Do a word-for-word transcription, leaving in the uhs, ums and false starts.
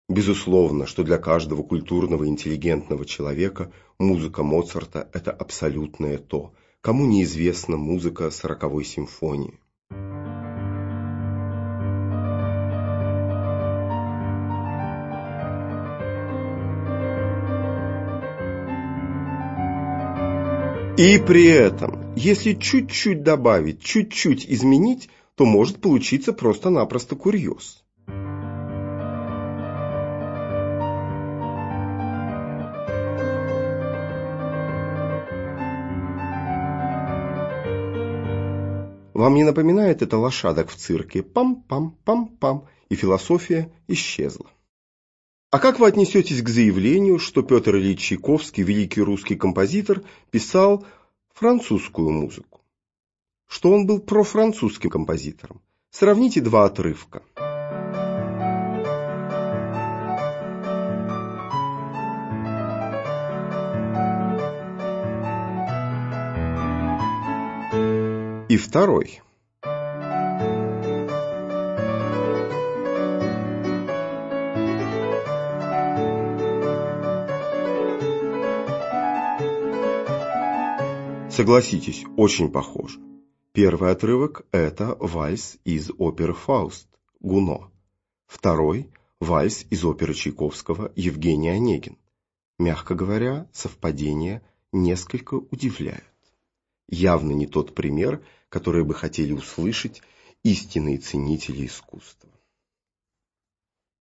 Безусловно, что для каждого культурного и интеллигентного человека музыка Моцарта – это абсолютное то, кому неизвестна музыка сороковой симфонии. И при этом, если чуть-чуть добавить, чуть-чуть изменить, то может получиться просто-напросто курьез. Вам не напоминает это лошадок в цирке? Пам-пам-пам-пам, и философия исчезла. А как вы отнесетесь к заявлению, что Петр Ильич Чайковский, великий русский композитор, писал французскую музыку? Что он был профранцузским композитором? Сравните два отрывка. И второй. Согласитесь, очень похоже. Первый отрывок – это вальс из оперы «Фауст» Гуно. Второй – вальс из оперы Чайковского «Евгений Онегин». Мягко говоря, совпадения несколько удивляют. Явно не тот пример, который бы хотели услышать истинные ценители искусства.